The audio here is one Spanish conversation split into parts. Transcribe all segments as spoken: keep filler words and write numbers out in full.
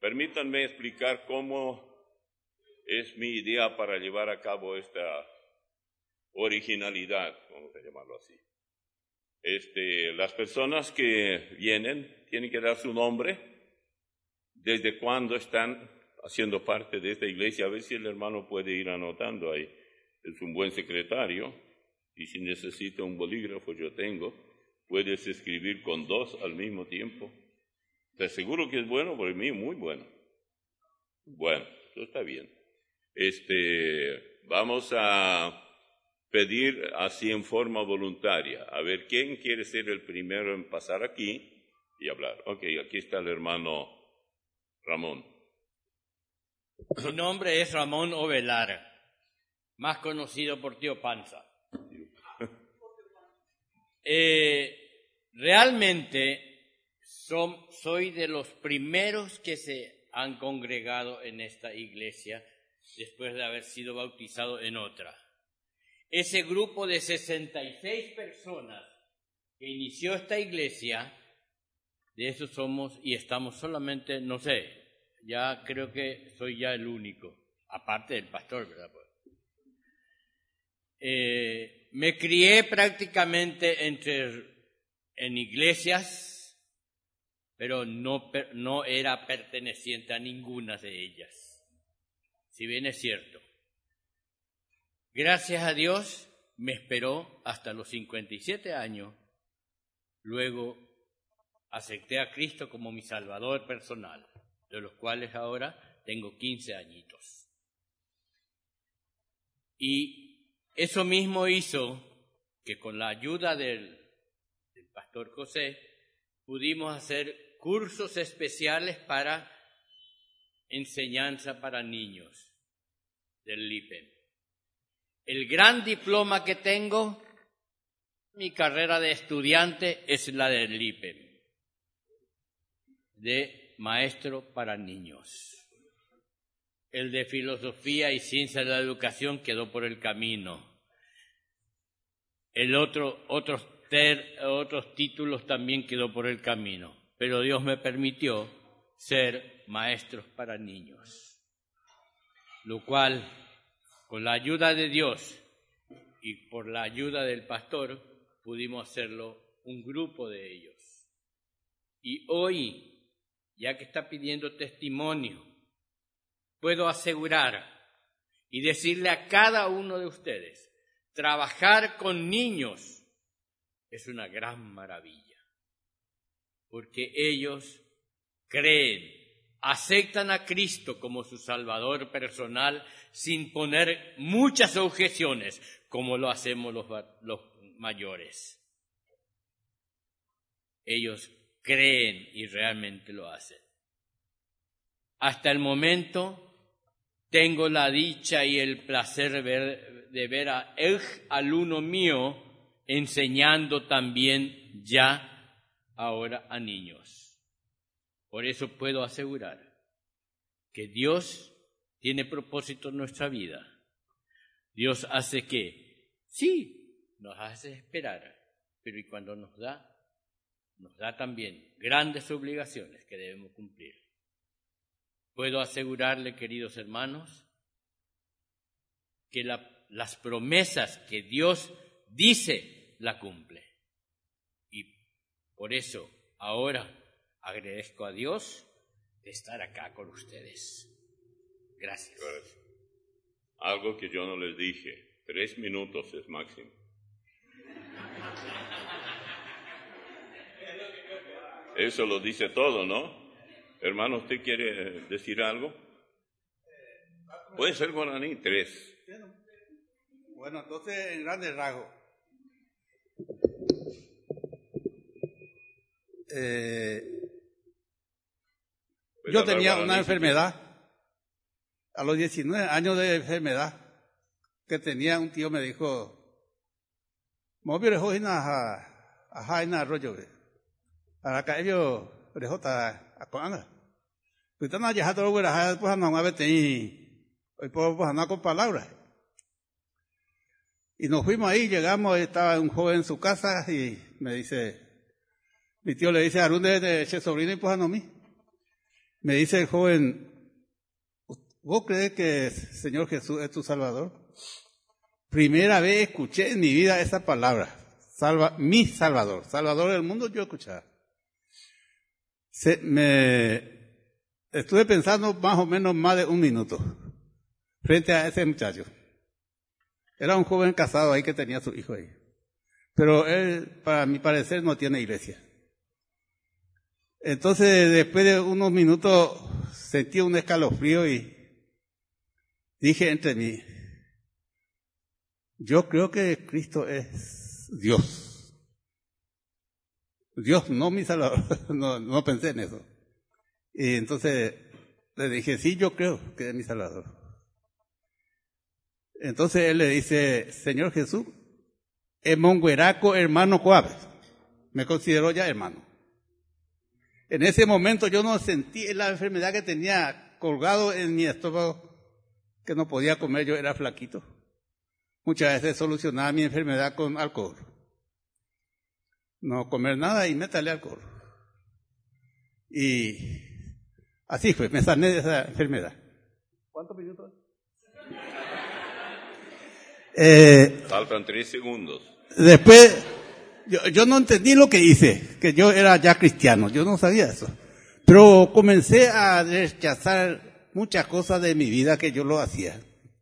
permítanme explicar cómo es mi idea para llevar a cabo esta originalidad, vamos a llamarlo así. Este, las personas que vienen tienen que dar su nombre, desde cuándo están haciendo parte de esta iglesia. A ver si el hermano puede ir anotando ahí. Es un buen secretario, y si necesita un bolígrafo yo tengo. Puedes escribir con dos al mismo tiempo. Te aseguro que es bueno, por mí muy bueno. Bueno, eso está bien. Este, vamos a pedir así en forma voluntaria. A ver, ¿quién quiere ser el primero en pasar aquí y hablar? Ok, aquí está el hermano Ramón. Mi nombre es Ramón Ovelar, más conocido por Tío Panza. Eh, realmente son, soy de los primeros que se han congregado en esta iglesia después de haber sido bautizado en otra. Ese grupo de sesenta y seis personas que inició esta iglesia, de esos somos y estamos solamente, no sé, ya creo que soy ya el único, aparte del pastor, ¿verdad? Eh, me crié prácticamente entre, en iglesias, pero no, no era perteneciente a ninguna de ellas, si bien es cierto. Gracias a Dios me esperó hasta los cincuenta y siete años, luego acepté a Cristo como mi Salvador personal, de los cuales ahora tengo quince añitos. Y eso mismo hizo que con la ayuda del, del pastor José pudimos hacer cursos especiales para enseñanza para niños del L I P E M. El gran diploma que tengo, mi carrera de estudiante, es la del L I P E M, de maestro para niños. El de filosofía y ciencia de la educación quedó por el camino. El otro, otros, ter, otros títulos también quedó por el camino, pero Dios me permitió ser maestros para niños, lo cual, con la ayuda de Dios y por la ayuda del pastor, pudimos hacerlo un grupo de ellos. Y hoy, ya que está pidiendo testimonio, puedo asegurar y decirle a cada uno de ustedes, trabajar con niños es una gran maravilla, porque ellos creen, aceptan a Cristo como su Salvador personal sin poner muchas objeciones, como lo hacemos los, los mayores. Ellos creen y realmente lo hacen. Hasta el momento tengo la dicha y el placer de ver, de ver a el alumno mío enseñando también ya ahora a niños. Por eso puedo asegurar que Dios tiene propósito en nuestra vida. Dios hace que, sí, nos hace esperar, pero y cuando nos da, nos da también grandes obligaciones que debemos cumplir. Puedo asegurarle, queridos hermanos, que la, las promesas que Dios dice, la cumple. Y por eso ahora agradezco a Dios de estar acá con ustedes. Gracias. Gracias. Algo que yo no les dije, tres minutos es máximo. Eso lo dice todo, ¿no? Hermano, ¿usted quiere decir algo? Puede ser guaraní, tres. Bueno, entonces, en grandes rasgos. Eh, yo tenía una enfermedad, a los diecinueve años de enfermedad, que tenía un tío me dijo, "Mobile hoina a jaina rollo, para que ellos rejota a coanga. Pues tan allá todo lo que era, pues no me y hoy puedo pues andar con palabras." Y nos fuimos ahí, llegamos, estaba un joven en su casa y me dice, mi tío le dice, "Arunde de ese sobrino y pues a no mí." Me dice el joven, ¿vos crees que el Señor Jesús es tu Salvador? Primera vez escuché en mi vida esa palabra, salva, mi Salvador, Salvador del mundo, yo escuchaba. Se, me estuve pensando más o menos más de un minuto frente a ese muchacho. Era un joven casado ahí que tenía a su hijo ahí. Pero él, para mi parecer, no tiene iglesia. Entonces, después de unos minutos, sentí un escalofrío y dije entre mí, yo creo que Cristo es Dios. Dios, no mi Salvador. No, no pensé en eso. Y entonces le dije, sí, yo creo que es mi Salvador. Entonces él le dice, Señor Jesús, Emongueraco hermano Coabe. Me consideró ya hermano. En ese momento yo no sentí la enfermedad que tenía colgado en mi estómago, que no podía comer, yo era flaquito. Muchas veces solucionaba mi enfermedad con alcohol. No comer nada y métale alcohol. Y así fue, me sané de esa enfermedad. ¿Cuántos minutos? Eh, Faltan tres segundos. Después, yo, yo no entendí lo que hice, que yo era ya cristiano, yo no sabía eso. Pero comencé a rechazar muchas cosas de mi vida que yo lo hacía.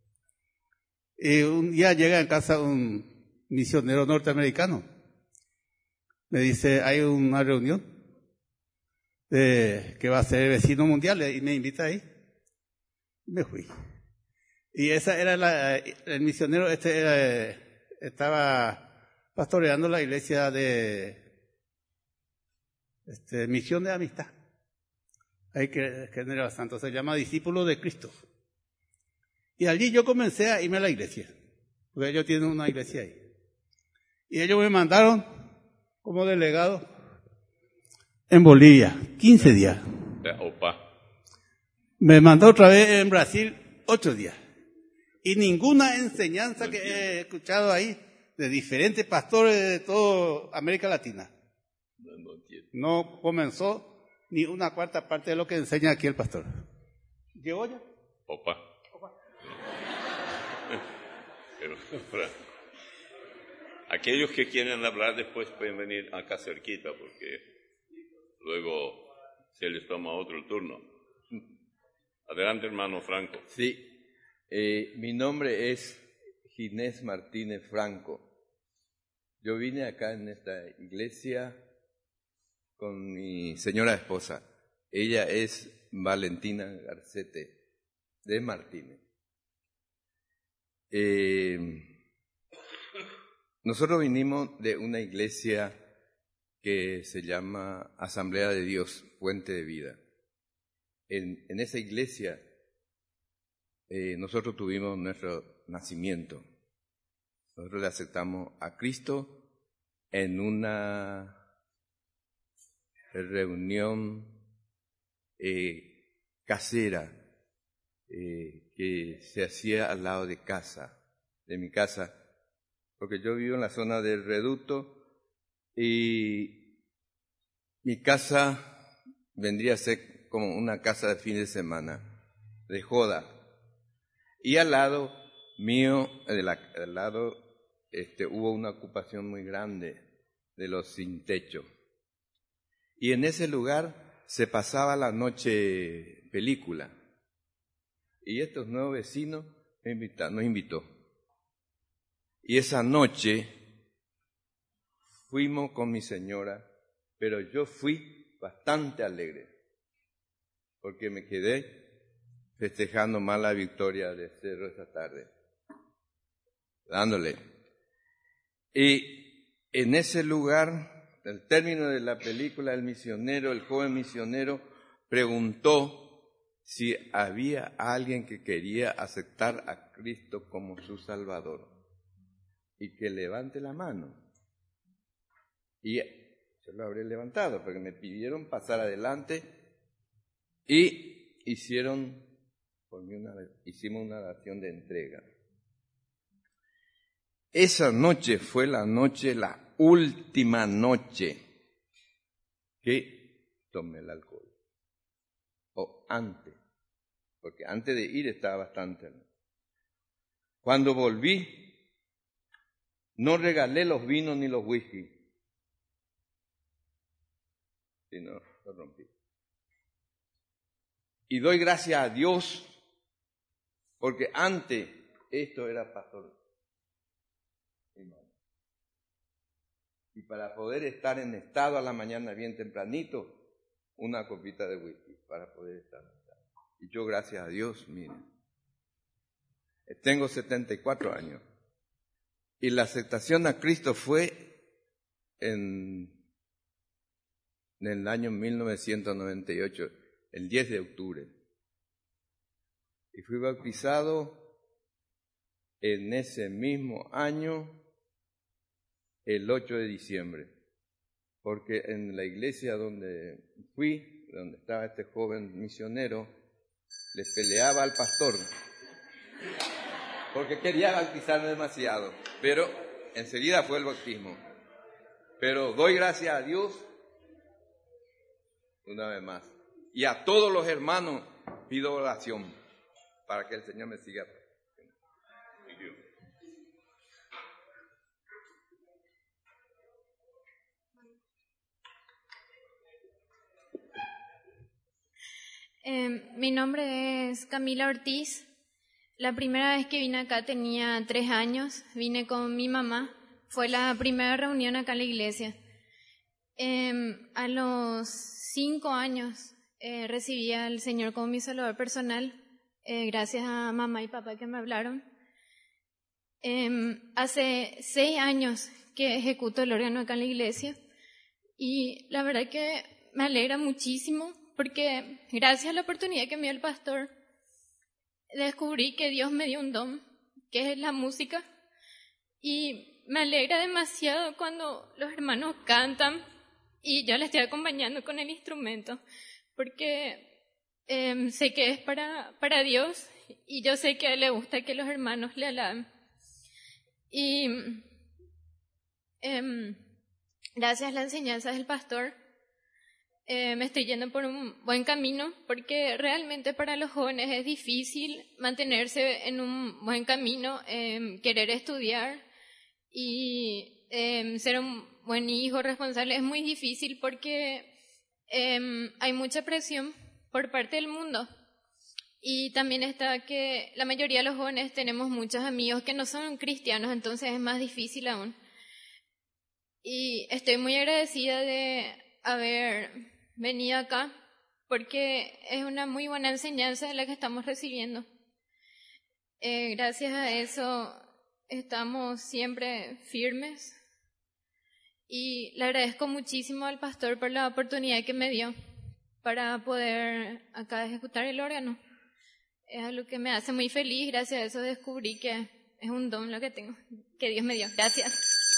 Y un día llega en casa un misionero norteamericano. Me dice, hay una reunión de, que va a ser vecino mundial y me invita ahí. Y me fui. Y esa era la, el misionero, este era, estaba pastoreando la iglesia de este, Misión de Amistad. Ahí que, que era santo, se llama Discípulo de Cristo. Y allí yo comencé a irme a la iglesia, porque ellos tienen una iglesia ahí. Y ellos me mandaron como delegado en Bolivia, quince días. Opa. Me mandó otra vez en Brasil, ocho días. Y ninguna enseñanza que he escuchado ahí de diferentes pastores de toda América Latina. No, no entiendo. No comenzó ni una cuarta parte de lo que enseña aquí el pastor. ¿Llegó ya? Opa. Opa. Pero, pero, aquellos que quieren hablar después pueden venir acá cerquita porque luego se les toma otro turno. Adelante, hermano Franco. Sí. Eh, mi nombre es Ginés Martínez Franco. Yo vine acá en esta iglesia con mi señora esposa. Ella es Valentina Garcete de Martínez. Eh, nosotros vinimos de una iglesia que se llama Asamblea de Dios, Fuente de Vida. En, en esa iglesia Eh, nosotros tuvimos nuestro nacimiento. Nosotros le aceptamos a Cristo en una reunión eh, casera eh, que se hacía al lado de casa, de mi casa, porque yo vivo en la zona del Reducto y mi casa vendría a ser como una casa de fin de semana, de joda. Y al lado mío, de la, al lado, este, hubo una ocupación muy grande de los sin techo. Y en ese lugar se pasaba la noche película. Y estos nuevos vecinos me invitaron, nos invitó. Y esa noche fuimos con mi señora, pero yo fui bastante alegre, porque me quedé festejando más la victoria de Cerro esta tarde, dándole. Y en ese lugar, al término de la película, el misionero, el joven misionero, preguntó si había alguien que quería aceptar a Cristo como su Salvador y que levante la mano. Y yo lo habré levantado, porque me pidieron pasar adelante y hicieron por mí una, hicimos una oración de entrega. Esa noche fue la noche, la última noche que tomé el alcohol. Oh, pasó antes, porque antes de ir estaba bastante. Cuando volví, no regalé los vinos ni los whisky, sino los rompí. Y doy gracias a Dios, porque antes esto era pastor. Y para poder estar en estado a la mañana bien tempranito, una copita de whisky, para poder estar en estado. Y yo, gracias a Dios, miren, tengo setenta y cuatro años. Y la aceptación a Cristo fue en, en el año mil novecientos noventa y ocho, el diez de octubre. Y fui bautizado en ese mismo año, el ocho de diciembre, porque en la iglesia donde fui, donde estaba este joven misionero, le peleaba al pastor, porque quería bautizarme demasiado, pero enseguida fue el bautismo. Pero doy gracias a Dios una vez más, y a todos los hermanos pido oración para que el Señor me siga. Eh, mi nombre es Camila Ortiz. La primera vez que vine acá tenía tres años. Vine con mi mamá. Fue la primera reunión acá en la iglesia. Eh, a los cinco años eh, recibí al Señor como mi salvador personal, eh, gracias a mamá y papá que me hablaron. Eh, hace seis años que ejecuto el órgano acá en la iglesia y la verdad que me alegra muchísimo, porque gracias a la oportunidad que me dio el pastor, descubrí que Dios me dio un don, que es la música, y me alegra demasiado cuando los hermanos cantan y yo les estoy acompañando con el instrumento, porque eh, sé que es para, para Dios y yo sé que a Él le gusta que los hermanos le alaben. Y eh, gracias a la enseñanza del pastor, Eh, me estoy yendo por un buen camino, porque realmente para los jóvenes es difícil mantenerse en un buen camino, eh, querer estudiar y eh, ser un buen hijo responsable es muy difícil porque eh, hay mucha presión por parte del mundo. Y también está que la mayoría de los jóvenes tenemos muchos amigos que no son cristianos, entonces es más difícil aún. Y estoy muy agradecida de haber venido acá, porque es una muy buena enseñanza la que estamos recibiendo. Eh, gracias a eso estamos siempre firmes y le agradezco muchísimo al pastor por la oportunidad que me dio para poder acá ejecutar el órgano. Es algo que me hace muy feliz. Gracias a eso descubrí que es un don lo que tengo, que Dios me dio. Gracias.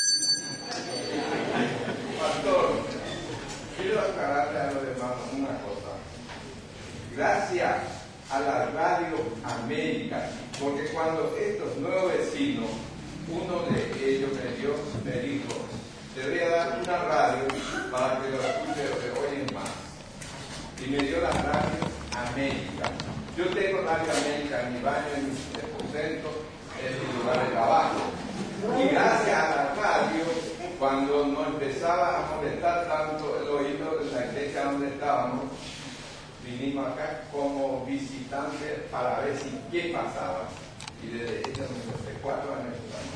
Pastor, quiero aclararle a los hermanos una cosa. Gracias a la Radio América, porque cuando estos nuevos vecinos, uno de ellos me, dio, me dijo, te voy a dar una radio para que lo escuche lo que oyen más. Y me dio la Radio América. Yo tengo Radio América en mi baño, en mi aposento, en mi lugar de trabajo. Y gracias a la radio, cuando nos empezaba a molestar tanto el oído de la iglesia donde estábamos, vinimos acá como visitantes para ver si qué pasaba. Y desde esos cuatro años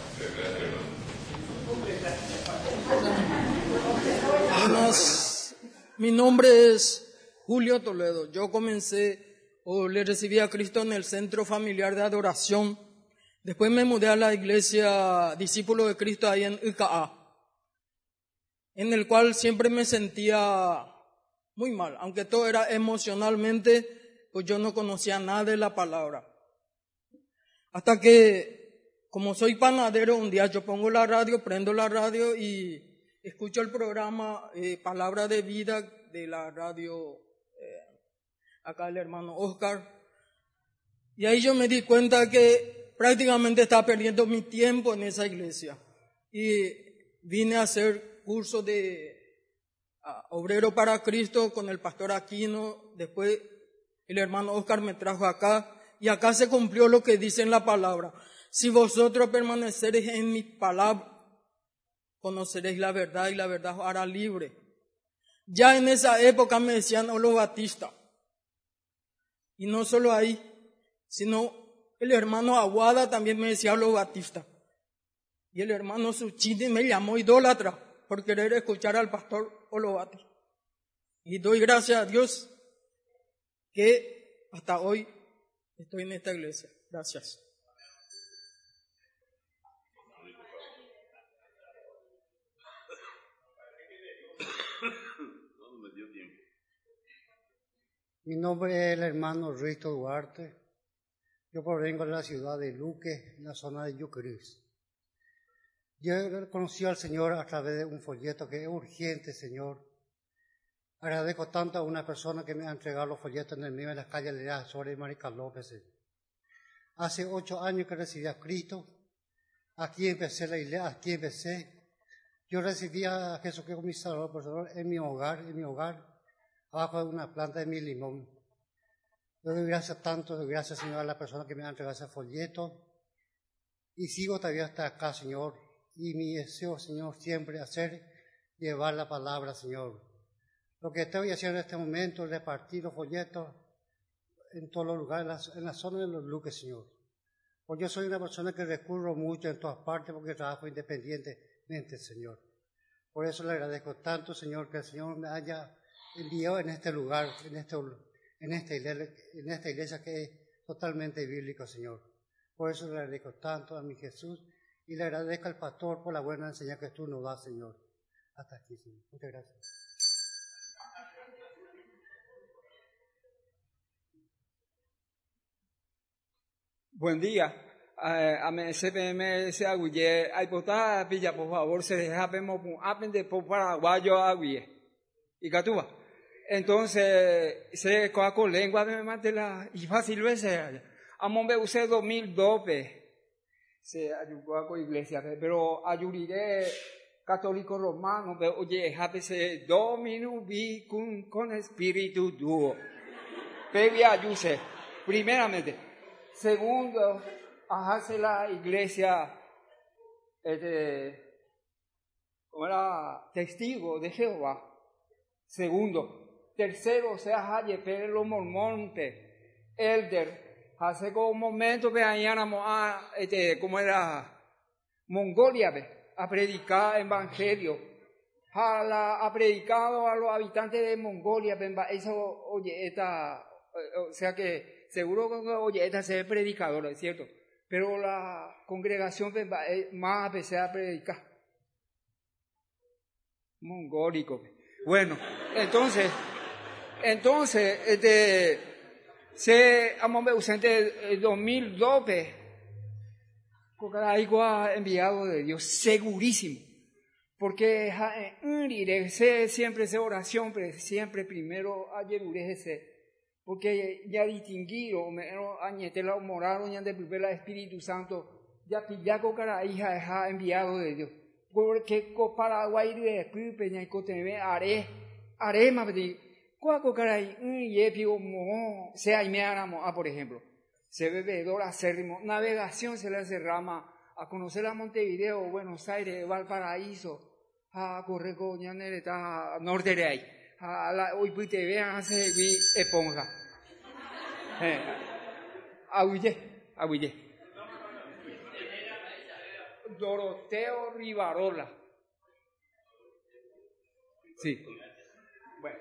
Buenas, mi nombre es Julio Toledo. Yo comencé o le recibí a Cristo en el Centro Familiar de Adoración. Después me mudé a la iglesia Discípulo de Cristo ahí en I K A, en el cual siempre me sentía muy mal, aunque todo era emocionalmente, pues yo no conocía nada de la palabra. Hasta que, como soy panadero, un día yo pongo la radio, prendo la radio y escucho el programa eh, Palabra de Vida de la radio, eh, acá el hermano Oscar. Y ahí yo me di cuenta que prácticamente estaba perdiendo mi tiempo en esa iglesia. Y vine a hacer curso de uh, obrero para Cristo con el pastor Aquino. Después El hermano Oscar me trajo acá y acá se cumplió lo que dice en la palabra. Si vosotros permaneceréis en mi palabra, conoceréis la verdad y la verdad os hará libre. Ya en esa época me decían Olo Batista. Y no solo ahí, sino el hermano Aguada también me decía Olo Batista. Y el hermano Suchini me llamó idólatra por querer escuchar al pastor Olo Batista. Y doy gracias a Dios que hasta hoy estoy en esta iglesia. Gracias. Mi nombre es el hermano Risto Duarte. Yo provengo de la ciudad de Luque, en la zona de Yucris. Yo conocí al Señor a través de un folleto que es urgente, Señor. Agradezco tanto a una persona que me ha entregado los folletos en el medio de las calles de la Azores y Marica López. Hace ocho años que recibí a Cristo. Aquí empecé la iglesia, aquí empecé. Yo recibí a Jesucristo como mi Salvador, por favor, en mi hogar, en mi hogar, abajo de una planta de mi limón. Yo doy gracias tanto, doy gracias, Señor, a la persona que me ha entregado ese folleto. Y sigo todavía hasta acá, Señor. Y mi deseo, Señor, siempre hacer, llevar la palabra, Señor. Lo que estoy haciendo en este momento es repartir los folletos en todos los lugares, en la, en la zona de los Luques, Señor. Porque yo soy una persona que recurro mucho en todas partes porque trabajo independientemente, Señor. Por eso le agradezco tanto, Señor, que el Señor me haya enviado en este lugar, en, este, en, esta, iglesia, en esta iglesia que es totalmente bíblico, Señor. Por eso le agradezco tanto a mi Jesús y le agradezco al pastor por la buena enseñanza que tú nos das, Señor. Hasta aquí, Señor. Muchas gracias. Buen día. A mí C P M se aguye. Hay potada pilla, por favor, se deja vemos un apen de por paraguayo aguye. Y catuba. Entonces, se coa con lengua de matela y fácil veces. Amombe usé dos mil doce. Se ayudó con iglesia, pero ayudiré católico romano, pero oye, jápese dominu vi con, con espíritu dúo. Pevi ayuse, primeramente. Segundo, hace la iglesia, este, como era testigo de Jehová. Segundo. Tercero, sea haye los mormontes, elder, hace como un momento que añáramos a, este, como era Mongolia, a predicar evangelio. A la, ha predicado a los habitantes de Mongolia, eso, oye, esta, o sea que, seguro que, oye, esta se ve predicadora, es cierto, pero la congregación más a pesar de predicar. Mongólico. Bueno, entonces, entonces, este, se, amor ausente, el dos mil doce, algo ha enviado de Dios, segurísimo, porque se siempre esa oración, pero siempre primero ayer urece. Porque ya distinguido, añete la moral, ya de el Espíritu Santo, ya pillaco cara hija ha enviado de Dios. Porque co Paraguay de Pipe, y coteme, haré, haré más de cuaco cara y epio mo, sea y me aramo, ah, por ejemplo, se bebedor acérrimo, navegación se le hace rama, a conocer a Montevideo, Buenos Aires, Valparaíso, a Correco, Ñanereta, norte de ahí. A la hoy pues te vean hace vi esponja. Eh, aguille, aguille. Doroteo Rivarola. Sí. Bueno.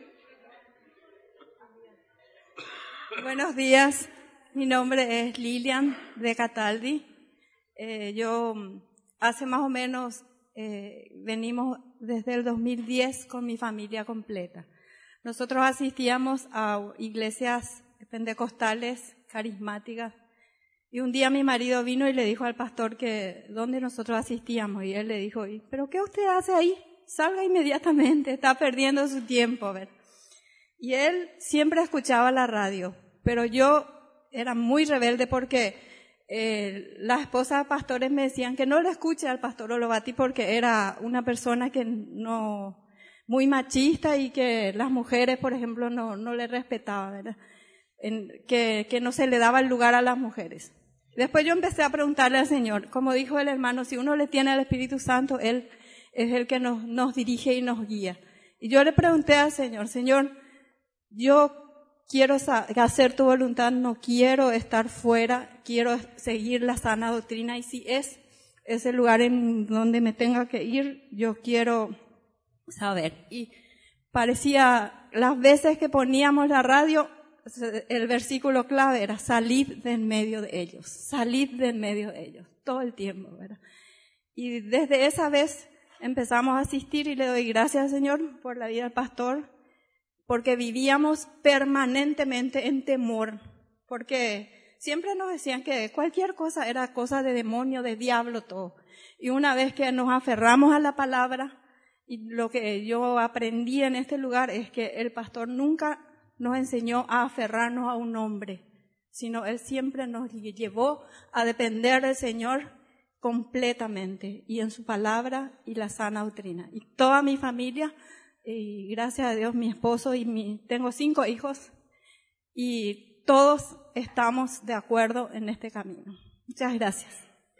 Buenos días. Mi nombre es Lilian de Cataldi. Eh, yo hace más o menos eh, venimos desde el dos mil diez con mi familia completa. Nosotros asistíamos a iglesias pentecostales, carismáticas, y un día mi marido vino y le dijo al pastor que dónde nosotros asistíamos, y él le dijo, ¿pero qué usted hace ahí? Salga inmediatamente, está perdiendo su tiempo. ¿Ver? Y él siempre escuchaba la radio, pero yo era muy rebelde porque eh, las esposas de pastores me decían que no le escuche al pastor Olobati porque era una persona que no, muy machista y que las mujeres, por ejemplo, no, no le respetaban, ¿verdad? en, que, que no se le daba el lugar a las mujeres. Después yo empecé a preguntarle al Señor, como dijo el hermano, si uno le tiene al Espíritu Santo, Él es el que nos, nos dirige y nos guía. Y yo le pregunté al Señor, Señor, yo quiero hacer tu voluntad, no quiero estar fuera, quiero seguir la sana doctrina, y si es ese lugar en donde me tenga que ir, yo quiero saber. Y parecía, las veces que poníamos la radio, el versículo clave era salid de en medio de ellos, salid de en medio de ellos, todo el tiempo, ¿verdad? Y desde esa vez empezamos a asistir y le doy gracias al Señor por la vida del pastor, porque vivíamos permanentemente en temor, porque siempre nos decían que cualquier cosa era cosa de demonio, de diablo, todo. Y una vez que nos aferramos a la palabra, y lo que yo aprendí en este lugar es que el pastor nunca nos enseñó a aferrarnos a un hombre, sino él siempre nos llevó a depender del Señor completamente, y en su palabra y la sana doctrina. Y toda mi familia, y gracias a Dios mi esposo y mi, tengo cinco hijos, y todos estamos de acuerdo en este camino. Muchas gracias.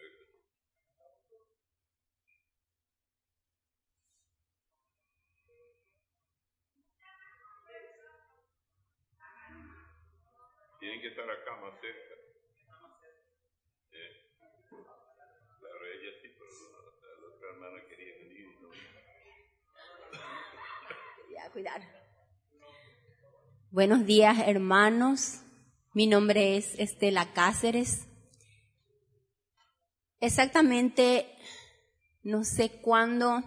Tienen que estar acá más cerca. Eh, claro, ella sí, pero la, la otra hermana quería venir. ¿No? Voy a cuidar. Buenos días, hermanos. Mi nombre es Estela Cáceres. Exactamente, no sé cuándo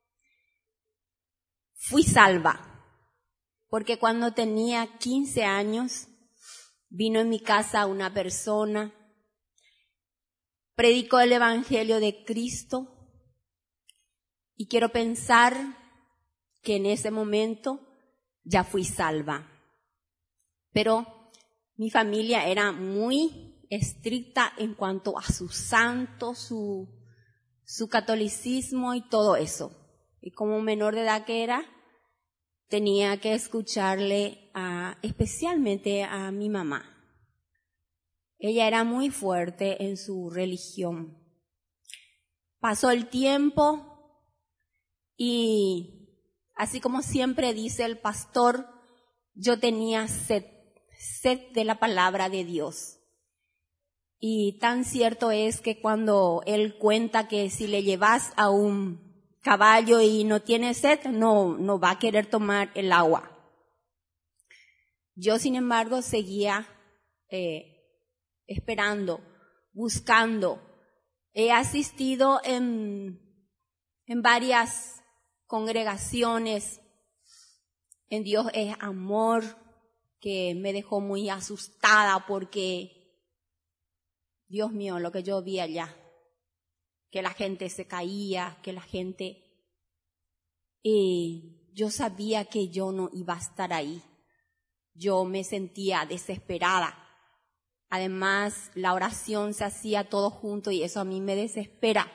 fui salva, porque cuando tenía quince años, vino en mi casa una persona, predicó el Evangelio de Cristo, y quiero pensar que en ese momento ya fui salva. Pero mi familia era muy estricta en cuanto a su santo, su, su catolicismo y todo eso. Y como menor de edad que era, tenía que escucharle a, especialmente a mi mamá. Ella era muy fuerte en su religión. Pasó el tiempo y, así como siempre dice el pastor, yo tenía sed, sed de la palabra de Dios. Y tan cierto es que cuando él cuenta que si le llevas a un caballo y no tiene sed, no, no va a querer tomar el agua. Yo, sin embargo, seguía eh, esperando, buscando. He asistido en, en varias congregaciones. En Dios es amor, que me dejó muy asustada porque, Dios mío, lo que yo vi allá, que la gente se caía, que la gente... Y yo sabía que yo no iba a estar ahí. Yo me sentía desesperada. Además, la oración se hacía todo junto y eso a mí me desespera.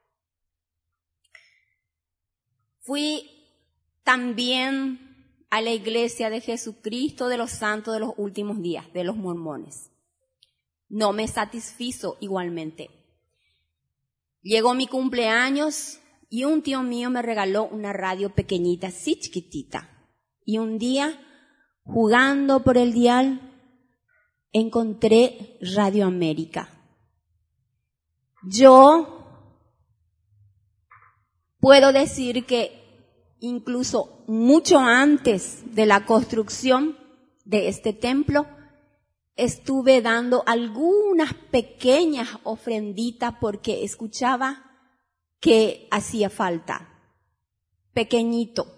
Fui también a la iglesia de Jesucristo de los Santos de los Últimos Días, de los mormones. No me satisfizo igualmente. Llegó mi cumpleaños y un tío mío me regaló una radio pequeñita, así chiquitita. Y un día, jugando por el dial, encontré Radio América. Yo puedo decir que incluso mucho antes de la construcción de este templo, estuve dando algunas pequeñas ofrenditas porque escuchaba que hacía falta. Pequeñito.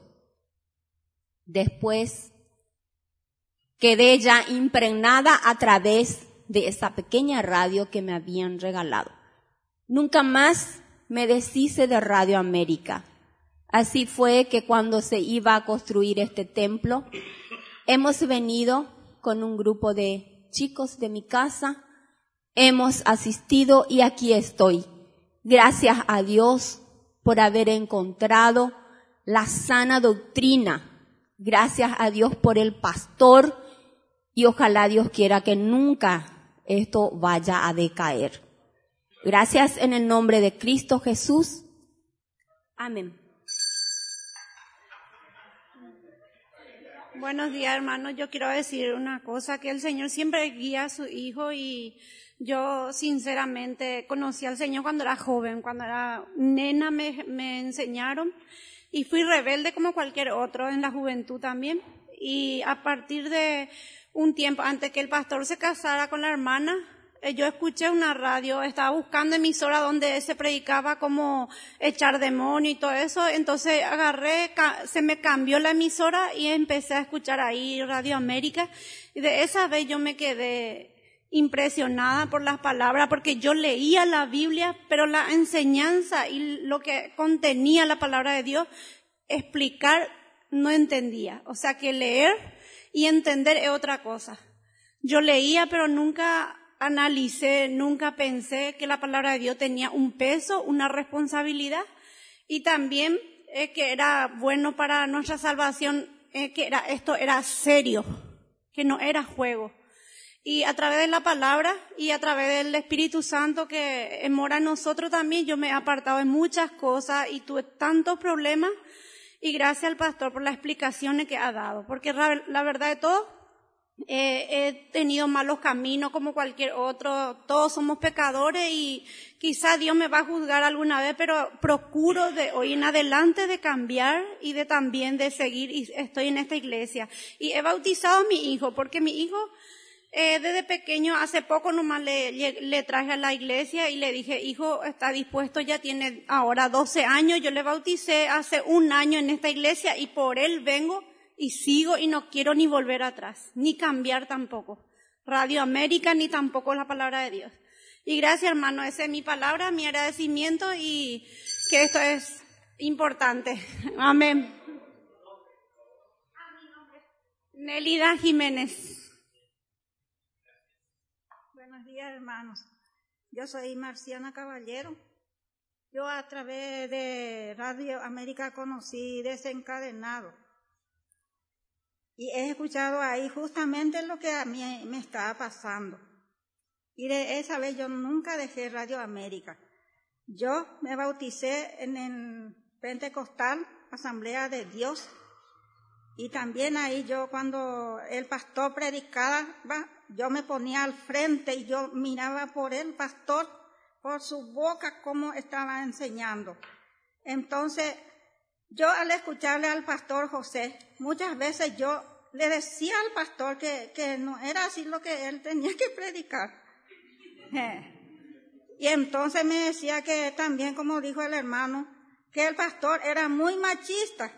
Después quedé ya impregnada a través de esa pequeña radio que me habían regalado. Nunca más me deshice de Radio América. Así fue que cuando se iba a construir este templo, hemos venido con un grupo de chicos de mi casa, hemos asistido y aquí estoy. Gracias a Dios por haber encontrado la sana doctrina. Gracias a Dios por el pastor y ojalá Dios quiera que nunca esto vaya a decaer. Gracias en el nombre de Cristo Jesús. Amén. Buenos días, hermanos. Yo quiero decir una cosa, que el Señor siempre guía a su hijo y yo sinceramente conocí al Señor cuando era joven, cuando era nena me, me enseñaron y fui rebelde como cualquier otro en la juventud también. Y a partir de un tiempo, antes que el pastor se casara con la hermana, eh, yo escuché una radio, estaba buscando emisora donde se predicaba cómo echar demonio y todo eso, entonces agarré, ca- se me cambió la emisora y empecé a escuchar ahí Radio América, y de esa vez yo me quedé impresionada por las palabras, porque yo leía la Biblia, pero la enseñanza y lo que contenía la palabra de Dios, explicar no entendía. O sea que leer y entender es otra cosa. Yo leía, pero nunca analicé, nunca pensé que la palabra de Dios tenía un peso, una responsabilidad, y también eh, que era bueno para nuestra salvación, eh, que era, esto era serio, que no era juego. Y a través de la palabra y a través del Espíritu Santo que mora en nosotros también, yo me he apartado de muchas cosas y tuve tantos problemas, y gracias al pastor por las explicaciones que ha dado, porque la verdad de todo, eh, he tenido malos caminos como cualquier otro, todos somos pecadores y quizá Dios me va a juzgar alguna vez, pero procuro de hoy en adelante de cambiar y de también de seguir, y estoy en esta iglesia. Y he bautizado a mi hijo, porque mi hijo Eh, desde pequeño, hace poco nomás le, le, le traje a la iglesia y le dije, hijo, está dispuesto, ya tiene ahora doce años, yo le bauticé hace un año en esta iglesia y por él vengo y sigo y no quiero ni volver atrás, ni cambiar tampoco. Radio América, ni tampoco la palabra de Dios. Y gracias, hermano, esa es mi palabra, mi agradecimiento y que esto es importante. Amén. Nelida Jiménez. Buenos días, hermanos. Yo soy Marciana Caballero. Yo a través de Radio América conocí Desencadenado. Y he escuchado ahí justamente lo que a mí me estaba pasando. Y de esa vez yo nunca dejé Radio América. Yo me bauticé en el Pentecostal, Asamblea de Dios. Y también ahí yo, cuando el pastor predicaba, yo me ponía al frente y yo miraba por el pastor, por su boca, cómo estaba enseñando. Entonces, yo al escucharle al pastor José, muchas veces yo le decía al pastor que, que no era así lo que él tenía que predicar. Y entonces me decía que también, como dijo el hermano, que el pastor era muy machista.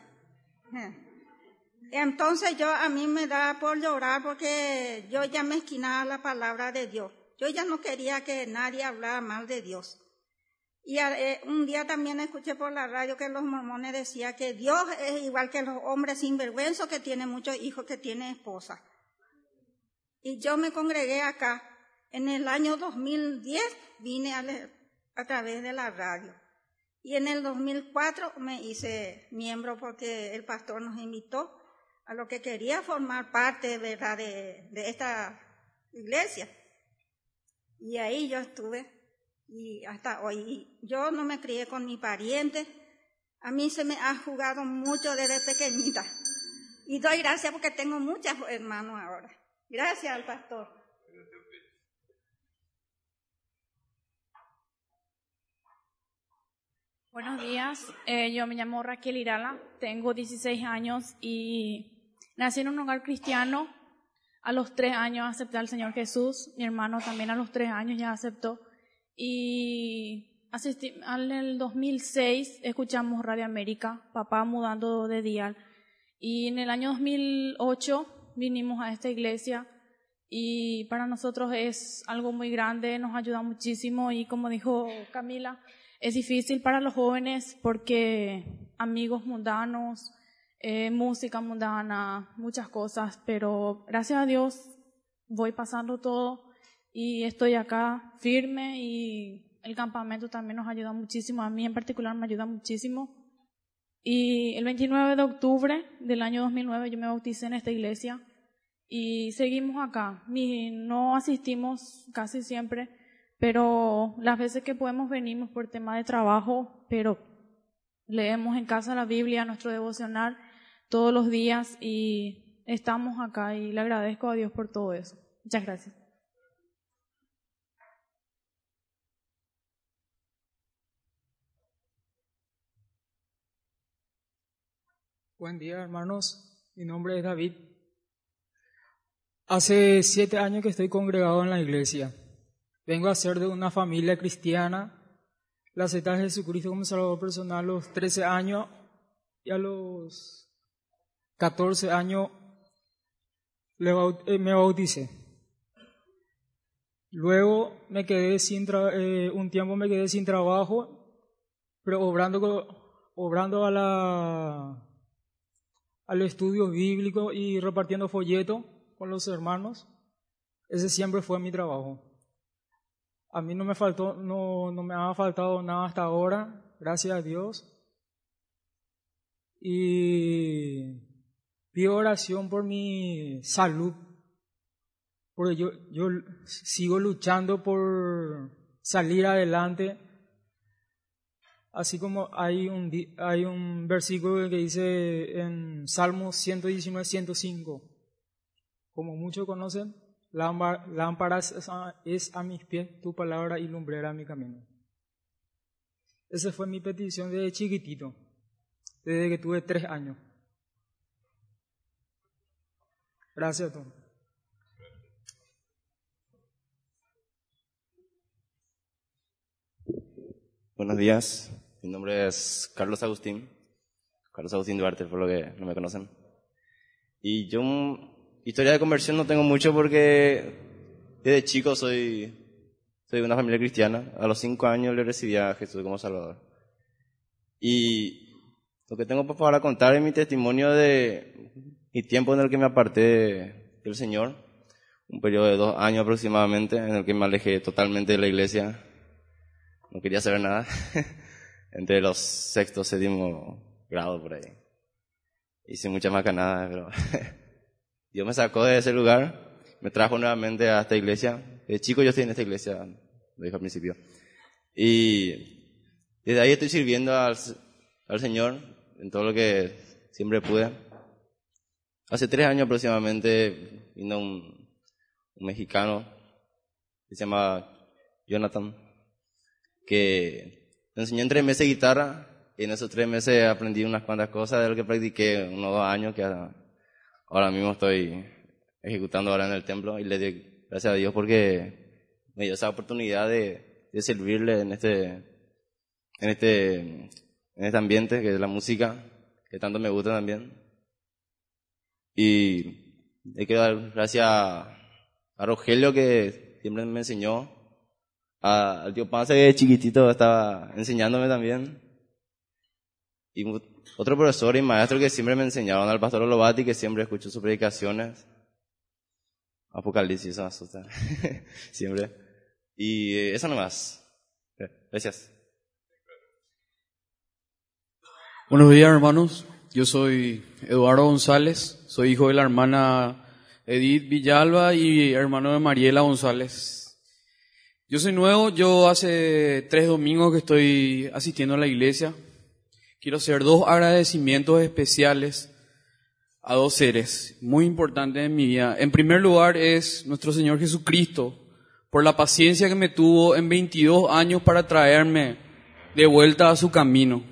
Entonces yo, a mí me da por llorar porque yo ya me esquinaba la palabra de Dios. Yo ya no quería que nadie hablara mal de Dios. Y eh, un día también escuché por la radio que los mormones decían que Dios es igual que los hombres sinvergüenzos que tienen muchos hijos, que tienen esposa. Y yo me congregué acá. En el año dos mil diez vine a, a través de la radio. Y en el dos mil cuatro me hice miembro porque el pastor nos invitó a lo que quería formar parte, ¿verdad?, de, de esta iglesia. Y ahí yo estuve, y hasta hoy. Yo no me crié con mi pariente, a mí se me ha jugado mucho desde pequeñita. Y doy gracias porque tengo muchos hermanos ahora. Gracias al pastor. Buenos días, eh, yo me llamo Raquel Irala, tengo dieciséis años y nací en un hogar cristiano. A los tres años acepté al Señor Jesús, mi hermano también a los tres años ya aceptó. Y asistí, en el dos mil seis escuchamos Radio América, papá mudando de dial. Y en el año dos mil ocho vinimos a esta iglesia y para nosotros es algo muy grande, nos ayuda muchísimo y como dijo Camila, es difícil para los jóvenes porque amigos mundanos, eh, música mundana, muchas cosas, pero gracias a Dios voy pasando todo y estoy acá firme y el campamento también nos ayuda muchísimo, a mí en particular me ayuda muchísimo. Y el veintinueve de octubre del año dos mil nueve yo me bauticé en esta iglesia y seguimos acá. Mi, no asistimos casi siempre, pero las veces que podemos venimos por tema de trabajo, pero leemos en casa la Biblia, nuestro devocional todos los días y estamos acá y le agradezco a Dios por todo eso. Muchas gracias. Buen día, hermanos. Mi nombre es David. Hace siete años que estoy congregado en la iglesia. Vengo a ser de una familia cristiana. La acepté a Jesucristo como Salvador personal a los trece años y a los catorce años le baut- eh, me bauticé. Luego me quedé sin tra- eh, un tiempo me quedé sin trabajo, pero obrando, co- obrando a la al estudio bíblico y repartiendo folletos con los hermanos. Ese siempre fue mi trabajo. A mí no me faltó, no, no me ha faltado nada hasta ahora, gracias a Dios. Y pido oración por mi salud, porque yo, yo sigo luchando por salir adelante. Así como hay un, hay un versículo que dice en Salmos ciento diecinueve, ciento cinco, como muchos conocen, lámpara es a mis pies tu palabra y lumbrera mi camino. Esa fue mi petición desde chiquitito, desde que tuve tres años. Gracias a todos. Buenos días, mi nombre es Carlos Agustín, Carlos Agustín Duarte, por lo que no me conocen. Y yo, historia de conversión no tengo mucho porque desde chico soy, soy de una familia cristiana. A los cinco años le recibí a Jesús como Salvador. Y lo que tengo para contar es mi testimonio de mi tiempo en el que me aparté del Señor, un periodo de dos años aproximadamente, en el que me alejé totalmente de la iglesia. No quería saber nada, entre los sexto, séptimo grado por ahí. Hice muchas macanadas, pero Dios me sacó de ese lugar, me trajo nuevamente a esta iglesia. De chico yo estoy en esta iglesia, lo dije al principio. Y desde ahí estoy sirviendo al, al Señor en todo lo que siempre pude. Hace tres años aproximadamente vino un, un mexicano que se llama Jonathan, que me enseñó en tres meses guitarra, y en esos tres meses aprendí unas cuantas cosas de lo que practiqué unos dos años, que ahora mismo estoy ejecutando ahora en el templo, y le doy gracias a Dios porque me dio esa oportunidad de, de servirle en este, en este, en este ambiente que es la música, que tanto me gusta también. Y le quiero dar gracias a, a Rogelio, que siempre me enseñó. A, al tío Panza, que de chiquitito estaba enseñándome también. Y otro profesor y maestro que siempre me enseñaron, al pastor Olobati, que siempre escucho sus predicaciones. Apocalipsis, eso me asusta. Siempre. Y eh, eso nomás. Gracias. Buenos días, hermanos. Yo soy Eduardo González. Soy hijo de la hermana Edith Villalba y hermano de Mariela González. Yo soy nuevo, yo hace tres domingos que estoy asistiendo a la iglesia. Quiero hacer dos agradecimientos especiales a dos seres muy importantes en mi vida. En primer lugar es nuestro Señor Jesucristo, por la paciencia que me tuvo en veintidós años para traerme de vuelta a su camino.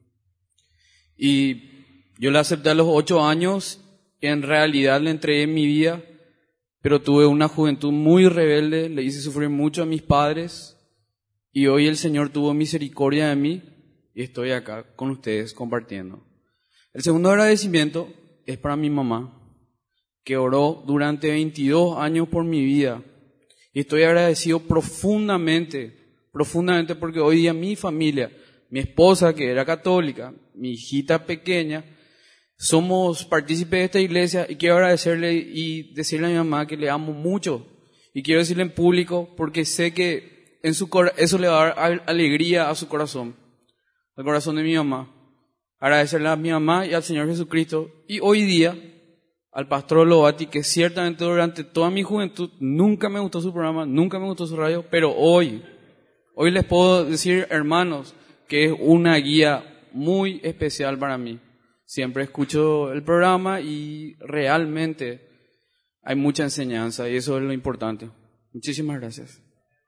Y yo le acepté a los ocho años, y en realidad le entregué mi vida. Pero tuve una juventud muy rebelde, le hice sufrir mucho a mis padres y hoy el Señor tuvo misericordia de mí y estoy acá con ustedes compartiendo. El segundo agradecimiento es para mi mamá, que oró durante veintidós años por mi vida y estoy agradecido profundamente, profundamente porque hoy día mi familia, mi esposa que era católica, mi hijita pequeña, somos partícipes de esta iglesia y quiero agradecerle y decirle a mi mamá que le amo mucho. Y quiero decirle en público porque sé que en su cor- eso le va a dar alegría a su corazón, al corazón de mi mamá. Agradecerle a mi mamá y al Señor Jesucristo. Y hoy día al pastor Lovati, que ciertamente durante toda mi juventud nunca me gustó su programa, nunca me gustó su radio, pero hoy, hoy les puedo decir, hermanos, que es una guía muy especial para mí. Siempre escucho el programa y realmente hay mucha enseñanza y eso es lo importante. Muchísimas gracias.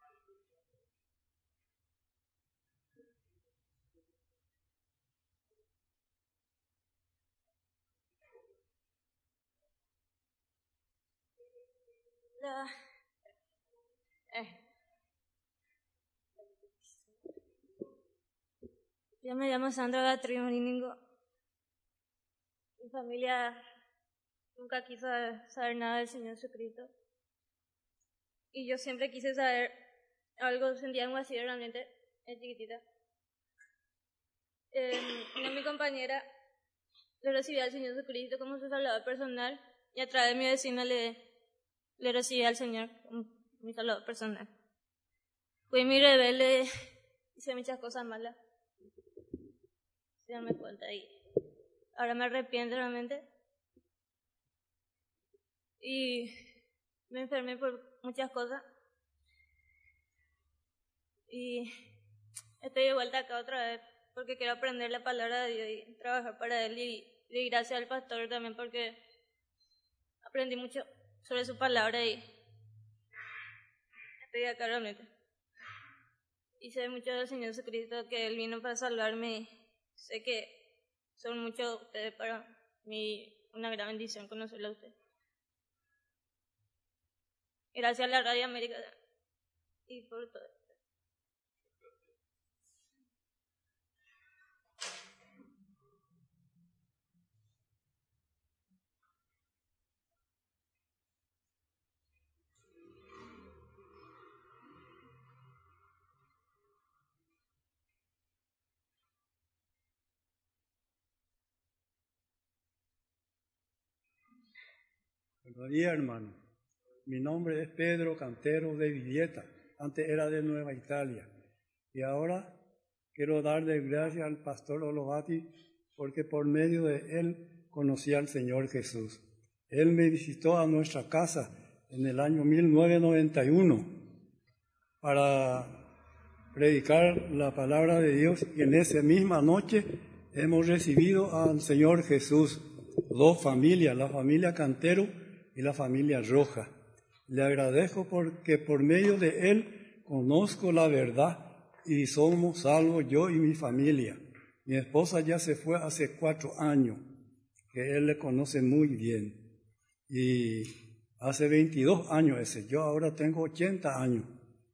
La... Eh. Yo me llamo Sandra Gatri Moríningo. Mi familia nunca quiso saber nada del Señor Jesucristo. Y yo siempre quise saber algo, sentía algo así realmente, de chiquitita. Eh, mi compañera le recibí al Señor Jesucristo como su salvador personal y a través de mi vecina le, le recibí al Señor como mi salvador personal. Fui muy rebelde, hice muchas cosas malas. Se me cuenta y ahora me arrepiento realmente. Y me enfermé por muchas cosas. Y estoy de vuelta acá otra vez porque quiero aprender la palabra de Dios y trabajar para Él. Y, y gracias al pastor también porque aprendí mucho sobre su palabra y estoy acá realmente. Y sé mucho del Señor Jesucristo, que Él vino para salvarme. Sé que son muchos de ustedes para mí, una gran bendición conocerlo a ustedes. Gracias a la Radio América y por todo. Buenos días, hermano. Mi nombre es Pedro Cantero de Villeta. Antes era de Nueva Italia. Y ahora quiero darle gracias al pastor Olovati porque por medio de él conocí al Señor Jesús. Él me visitó a nuestra casa en el año mil novecientos noventa y uno para predicar la palabra de Dios y en esa misma noche hemos recibido al Señor Jesús. Dos familias, la familia Cantero y la familia Roja. Le agradezco porque por medio de él conozco la verdad y somos salvos yo y mi familia. Mi esposa ya se fue hace cuatro años, que él le conoce muy bien. Y hace veintidós años ese, yo ahora tengo ochenta años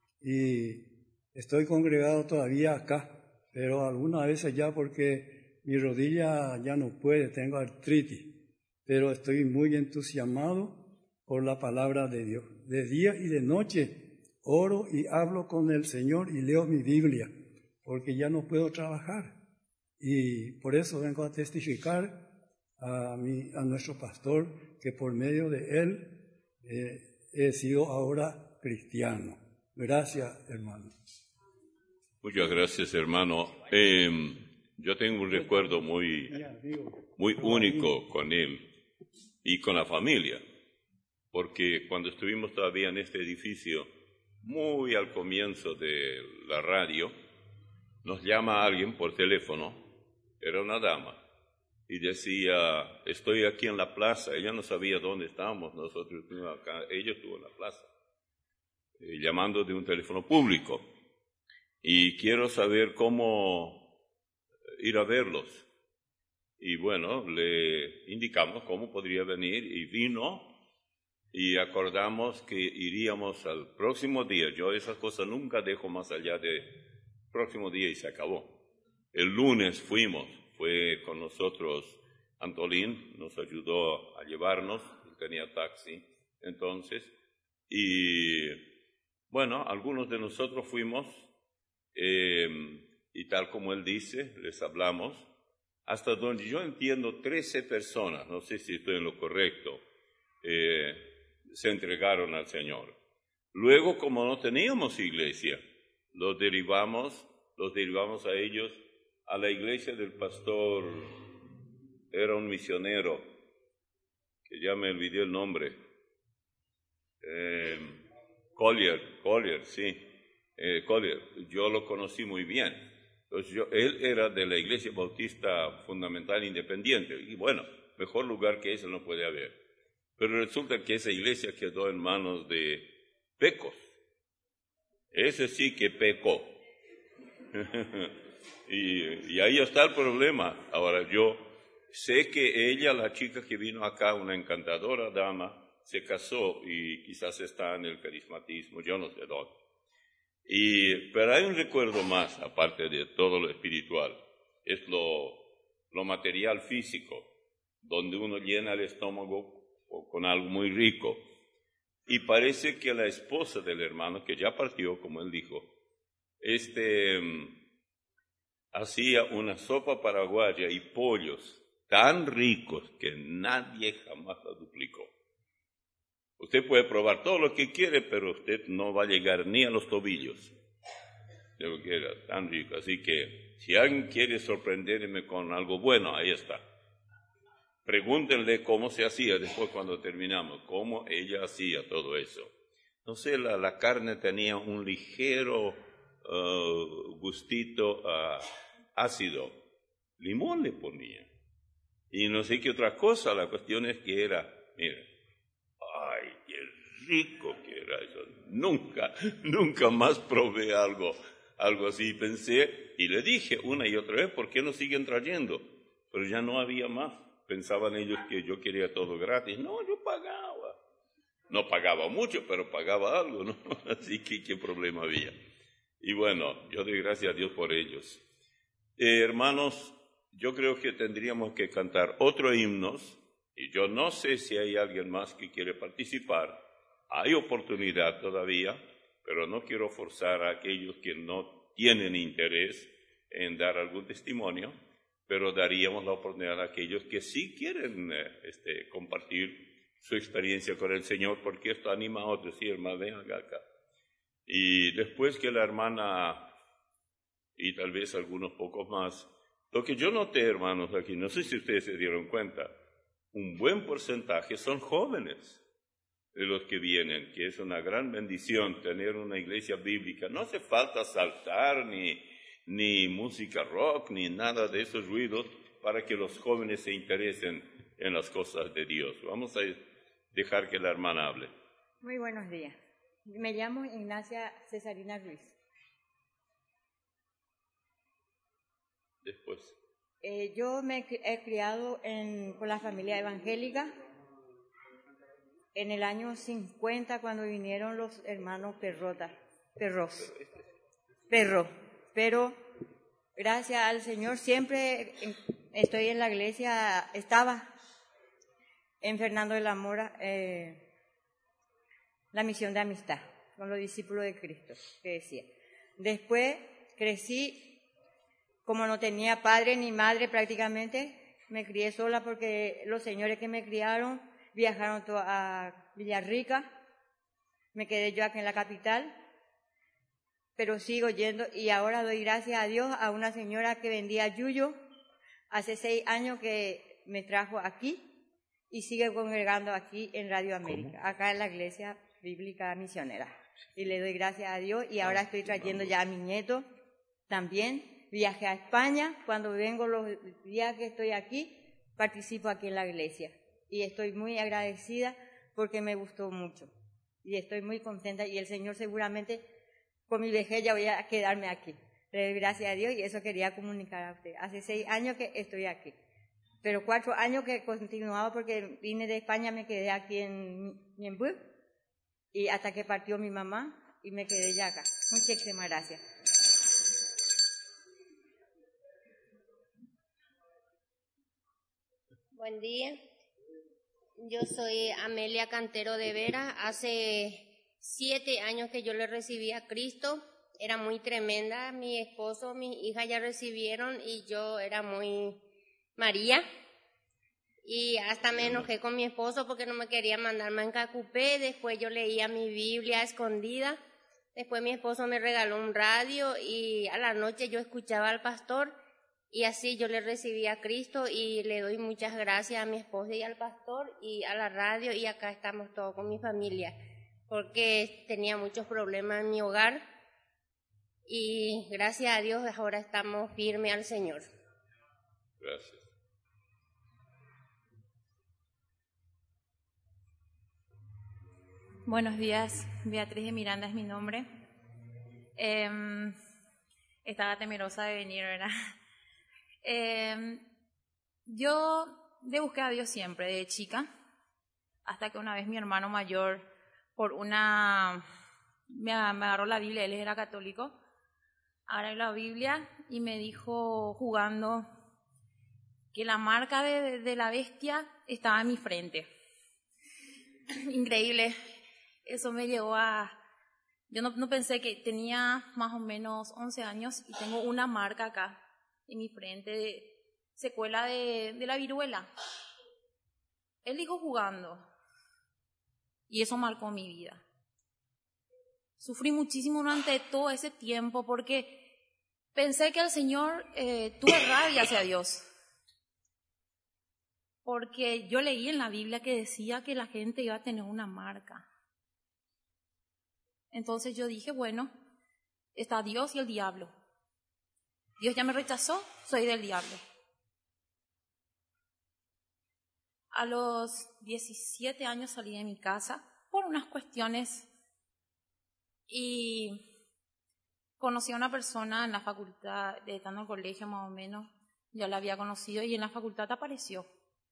y estoy congregado todavía acá, pero algunas veces ya porque mi rodilla ya no puede, tengo artritis. Pero estoy muy entusiasmado por la palabra de Dios. De día y de noche oro y hablo con el Señor y leo mi Biblia, porque ya no puedo trabajar. Y por eso vengo a testificar a, mi, a nuestro pastor que por medio de él eh, he sido ahora cristiano. Gracias, hermano. Muchas gracias, hermano. Eh, yo tengo un recuerdo muy, muy único con él y con la familia, porque cuando estuvimos todavía en este edificio, muy al comienzo de la radio, nos llama alguien por teléfono, era una dama, y decía, estoy aquí en la plaza. Ella no sabía dónde estábamos, nosotros estuvimos acá, ella estuvo en la plaza, eh, llamando de un teléfono público, y quiero saber cómo ir a verlos. Y bueno, le indicamos cómo podría venir y vino y acordamos que iríamos al próximo día. Yo esas cosas nunca dejo más allá del próximo día y se acabó. El lunes fuimos, fue con nosotros Antolín, nos ayudó a llevarnos, tenía taxi entonces. Y bueno, algunos de nosotros fuimos eh, y tal como él dice, les hablamos. Hasta donde yo entiendo, trece personas, no sé si estoy en lo correcto, eh, se entregaron al Señor. Luego, como no teníamos iglesia, los derivamos, los derivamos a ellos a la iglesia del pastor, era un misionero que ya me olvidé el nombre. Eh, Collier, Collier, sí, eh, Collier, yo lo conocí muy bien. Entonces yo, él era de la Iglesia Bautista Fundamental Independiente, y bueno, mejor lugar que ese no puede haber. Pero resulta que esa iglesia quedó en manos de pecos. Ese sí que pecó. y, y ahí está el problema. Ahora yo sé que ella, la chica que vino acá, una encantadora dama, se casó y quizás está en el carismatismo, yo no sé dónde. Y, pero hay un recuerdo más, aparte de todo lo espiritual, es lo, lo material físico, donde uno llena el estómago con algo muy rico. Y parece que la esposa del hermano, que ya partió, como él dijo, este, hacía una sopa paraguaya y pollos tan ricos que nadie jamás la duplicó. Usted puede probar todo lo que quiere, pero usted no va a llegar ni a los tobillos de lo que era tan rico. Así que si alguien quiere sorprenderme con algo bueno, ahí está. Pregúntenle cómo se hacía después cuando terminamos, cómo ella hacía todo eso. No sé, la, la carne tenía un ligero uh, gustito uh, ácido. Limón le ponía. Y no sé qué otra cosa, la cuestión es que era, miren, ay, qué rico que era eso. Nunca, nunca más probé algo, algo así. Pensé y le dije una y otra vez, ¿por qué no siguen trayendo? Pero ya no había más. Pensaban ellos que yo quería todo gratis. No, yo pagaba. No pagaba mucho, pero pagaba algo, ¿no? Así que qué problema había. Y bueno, yo doy gracias a Dios por ellos. Eh, hermanos, yo creo que tendríamos que cantar otros himnos. Y yo no sé si hay alguien más que quiere participar. Hay oportunidad todavía, pero no quiero forzar a aquellos que no tienen interés en dar algún testimonio. Pero daríamos la oportunidad a aquellos que sí quieren eh, este, compartir su experiencia con el Señor, porque esto anima a otros. Sí, hermana, vengan acá. Y después que la hermana, y tal vez algunos pocos más, lo que yo noté, hermanos, aquí, no sé si ustedes se dieron cuenta, un buen porcentaje son jóvenes de los que vienen, que es una gran bendición tener una iglesia bíblica. No hace falta saltar ni... ni música rock, ni nada de esos ruidos, para que los jóvenes se interesen en las cosas de Dios. Vamos a dejar que la hermana hable. Muy buenos días. Me llamo Ignacia Cesarina Ruiz. Después. Eh, yo me he criado en, con la familia evangélica. En el año cincuenta, cuando vinieron los hermanos Perrota, Perros, Perro. Pero gracias al Señor siempre estoy en la iglesia, estaba en Fernando de la Mora, eh, la misión de amistad con los discípulos de Cristo, que decía. Después crecí, como no tenía padre ni madre prácticamente, me crié sola porque los señores que me criaron viajaron a Villarrica, me quedé yo aquí en la capital. Pero sigo yendo y ahora doy gracias a Dios a una señora que vendía yuyo hace seis años que me trajo aquí y sigue congregando aquí en Radio América, ¿Cómo? Acá en la Iglesia Bíblica Misionera. Y le doy gracias a Dios y ahora estoy trayendo ya a mi nieto también. Viajé a España, cuando vengo los días que estoy aquí, participo aquí en la iglesia. Y estoy muy agradecida porque me gustó mucho. Y estoy muy contenta y el Señor seguramente... con mi vejez ya voy a quedarme aquí. Le doy gracias a Dios y eso quería comunicar a usted. Hace seis años que estoy aquí. Pero cuatro años que he continuado porque vine de España, me quedé aquí en Ñemby y hasta que partió mi mamá y me quedé ya acá. Muchísimas gracias. Buen día. Yo soy Amelia Cantero de Vera. Hace siete años que yo le recibí a Cristo, era muy tremenda, mi esposo, mis hijas ya recibieron y yo era muy María y hasta me enojé con mi esposo porque no me quería mandar más en Cacupé. Después yo leía mi Biblia escondida, después mi esposo me regaló un radio y a la noche yo escuchaba al pastor Y así yo le recibí a Cristo y le doy muchas gracias a mi esposo y al pastor y a la radio, y acá estamos todos con mi familia, porque tenía muchos problemas en mi hogar y gracias a Dios ahora estamos firmes al Señor. Gracias. Buenos días, Beatriz de Miranda es mi nombre. Eh, estaba temerosa de venir, ¿verdad? Eh, yo le busqué a Dios siempre, de chica, hasta que una vez mi hermano mayor, por una, me, me agarró la Biblia, él era católico, agarré la Biblia y me dijo jugando que la marca de, de la bestia estaba en mi frente. Increíble, eso me llevó a... Yo no, no pensé que tenía más o menos once años y tengo una marca acá en mi frente, de secuela de, de la viruela. Él dijo jugando. Y eso marcó mi vida. Sufrí muchísimo durante todo ese tiempo porque pensé que el Señor, eh, tuve rabia hacia Dios. Porque yo leí en la Biblia que decía que la gente iba a tener una marca. Entonces yo dije, bueno, está Dios y el diablo. Dios ya me rechazó, soy del diablo. A los diecisiete años salí de mi casa por unas cuestiones y conocí a una persona en la facultad, estando en el colegio más o menos, ya la había conocido y en la facultad apareció.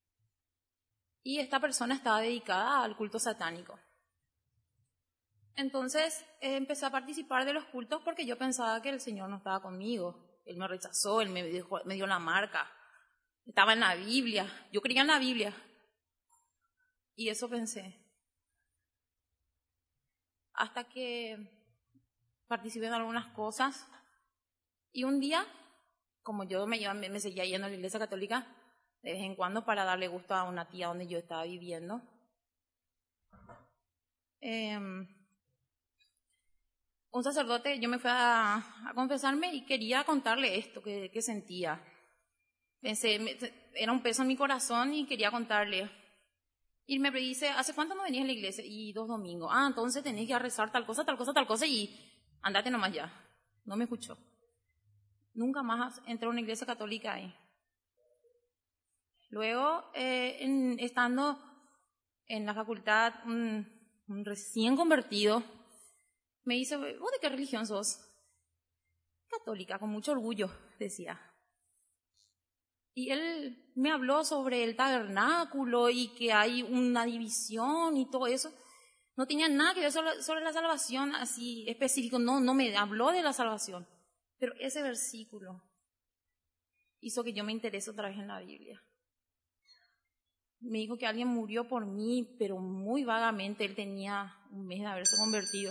Y esta persona estaba dedicada al culto satánico. Entonces eh, empecé a participar de los cultos porque yo pensaba que el Señor no estaba conmigo. Él me rechazó, Él me, dijo, me dio la marca. Estaba en la Biblia. Yo creía en la Biblia. Y eso pensé. Hasta que participé en algunas cosas. Y un día, como yo me, me, me seguía yendo a la iglesia católica, de vez en cuando para darle gusto a una tía donde yo estaba viviendo, eh, un sacerdote, yo me fui a, a confesarme y quería contarle esto que, que sentía. Pensé, me, era un peso en mi corazón y quería contarle. Y me dice, ¿hace cuánto no venías a la iglesia? Y dos domingos. Ah, entonces tenés que ir a rezar tal cosa, tal cosa, tal cosa y andate nomás ya. No me escuchó. Nunca más entré a una iglesia católica ahí. Luego, eh, en, estando en la facultad, un, un recién convertido, me dice, ¿vos de qué religión sos? Católica, con mucho orgullo, decía. Y él me habló sobre el tabernáculo y que hay una división y todo eso. No tenía nada que ver sobre, sobre la salvación así específico, no, no me habló de la salvación. Pero ese versículo hizo que yo me interese otra vez en la Biblia. Me dijo que alguien murió por mí, pero muy vagamente. Él tenía un mes de haberse convertido.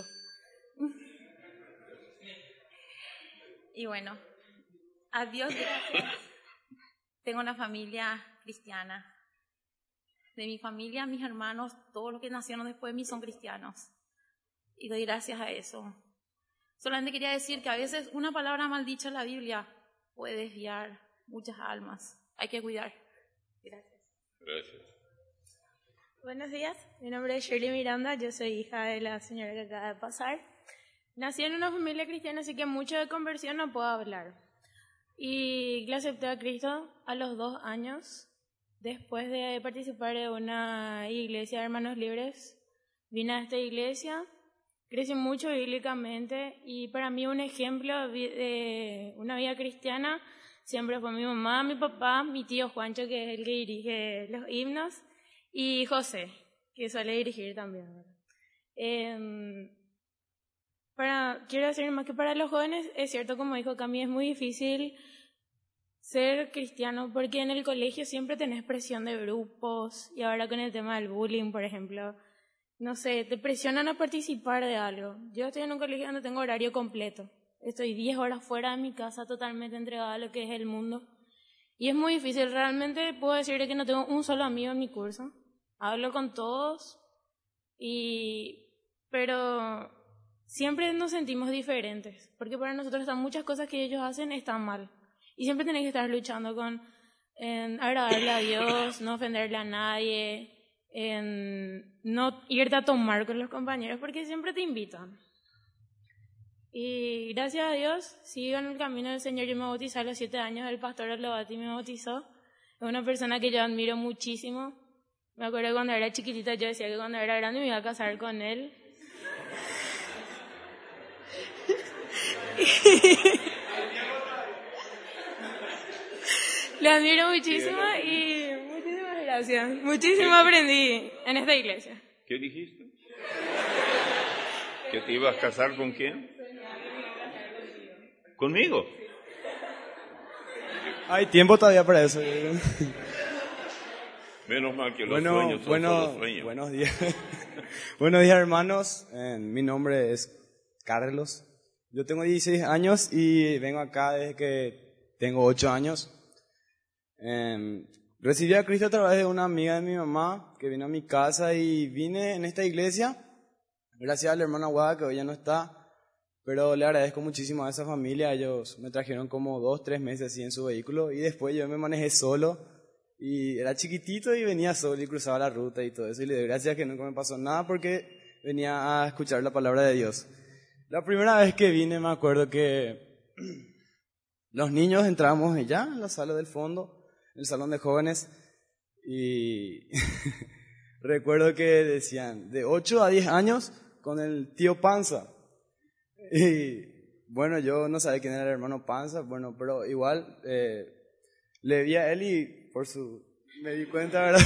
Y bueno, a Dios gracias. Tengo una familia cristiana. De mi familia, mis hermanos, todos los que nacieron después de mí son cristianos. Y doy gracias a eso. Solamente quería decir que a veces una palabra mal dicha en la Biblia puede desviar muchas almas. Hay que cuidar. Gracias. Gracias. Buenos días, mi nombre es Shirley Miranda, yo soy hija de la señora que acaba de pasar. Nací en una familia cristiana, así que mucho de conversión no puedo hablar. Y le acepté a Cristo a los dos años, después de participar de una iglesia de hermanos libres. Vine a esta iglesia, crecí mucho bíblicamente y para mí un ejemplo de una vida cristiana siempre fue mi mamá, mi papá, mi tío Juancho, que es el que dirige los himnos, y José, que suele dirigir también. Eh, para, quiero decir más que para los jóvenes, es cierto, como dijo Cami, es muy difícil ser cristiano porque en el colegio siempre tenés presión de grupos y ahora con el tema del bullying, por ejemplo, no sé, te presionan a participar de algo. Yo estoy en un colegio donde tengo horario completo. Estoy diez horas fuera de mi casa totalmente entregada a lo que es el mundo. Y es muy difícil. Realmente puedo decir que no tengo un solo amigo en mi curso. Hablo con todos, y pero siempre nos sentimos diferentes. Porque para nosotros están muchas cosas que ellos hacen están mal. Y siempre tenés que estar luchando con en agradarle a Dios, no ofenderle a nadie, en no irte a tomar con los compañeros porque siempre te invitan. Y gracias a Dios sigo en el camino del Señor. Yo me bauticé a los siete años, el pastor Olobati me bautizó. Es una persona que yo admiro muchísimo. Me acuerdo cuando era chiquitita yo decía que cuando era grande me iba a casar con él. Le admiro muchísimo y muchísimas gracias. Muchísimo aprendí en esta iglesia. ¿Qué dijiste? ¿Que te ibas a casar con quién? ¿Conmigo? Hay tiempo todavía para eso. Menos mal que los bueno, sueños son bueno, solo sueños. Buenos días. Buenos días, hermanos. Eh, mi nombre es Carlos. Yo tengo dieciséis años y vengo acá desde que tengo ocho años. Eh, recibí a Cristo a través de una amiga de mi mamá que vino a mi casa y vine en esta iglesia gracias al hermano Aguada que hoy ya no está. Pero le agradezco muchísimo a esa familia. Ellos me trajeron como dos, tres meses así en su vehículo y después yo me manejé solo y era chiquitito y venía solo y cruzaba la ruta y todo eso. Y le doy gracias que nunca me pasó nada porque venía a escuchar la palabra de Dios. La primera vez que vine me acuerdo que los niños entramos allá en la sala del fondo, en el salón de jóvenes, y recuerdo que decían de ocho a diez años con el tío Panza. Y bueno, yo no sabía quién era el hermano Panza, bueno, pero igual eh, le vi a él y por su... me di cuenta, ¿verdad?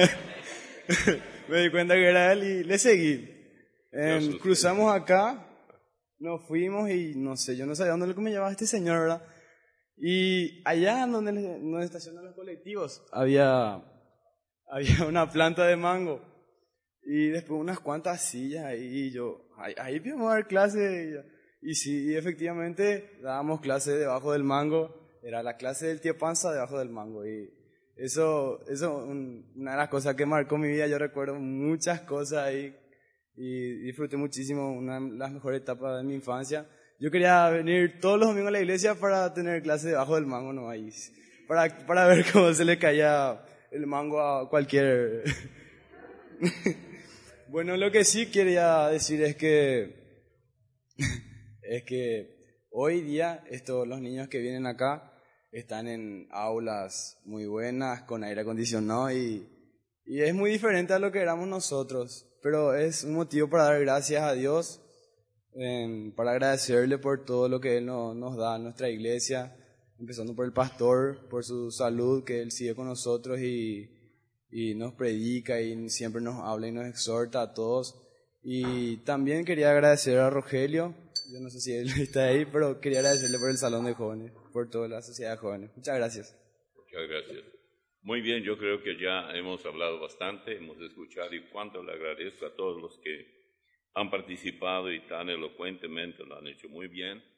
me di cuenta que era él y le seguí. Eh, cruzamos acá, nos fuimos y no sé, yo no sabía dónde me llevaba este señor, ¿verdad? Y allá donde, donde estacionan los colectivos había, había una planta de mango y después unas cuantas sillas ahí y yo, ahí, ahí vamos a dar clase. Y, Y sí, efectivamente dábamos clase debajo del mango, era la clase del tío Panza debajo del mango y eso es un, una de las cosas que marcó mi vida. Yo recuerdo muchas cosas ahí y disfruté muchísimo, una de las mejores etapas de mi infancia. Yo quería venir todos los domingos a la iglesia para tener clase debajo del mango, no ahí, para, para ver cómo se le caía el mango a cualquier... Bueno, lo que sí quería decir es que... es que hoy día estos, los niños que vienen acá están en aulas muy buenas, con aire acondicionado y, y es muy diferente a lo que éramos nosotros, pero es un motivo para dar gracias a Dios, eh, para agradecerle por todo lo que Él no, nos da a nuestra iglesia, empezando por el pastor, por su salud, que Él sigue con nosotros y, y nos predica y siempre nos habla y nos exhorta a todos. Y también quería agradecer a Rogelio. Yo no sé si él está ahí, pero quería agradecerle por el Salón de Jóvenes, por toda la sociedad de jóvenes. Muchas gracias. Muchas gracias. Muy bien, yo creo que ya hemos hablado bastante, hemos escuchado y cuánto le agradezco a todos los que han participado y tan elocuentemente lo han hecho muy bien.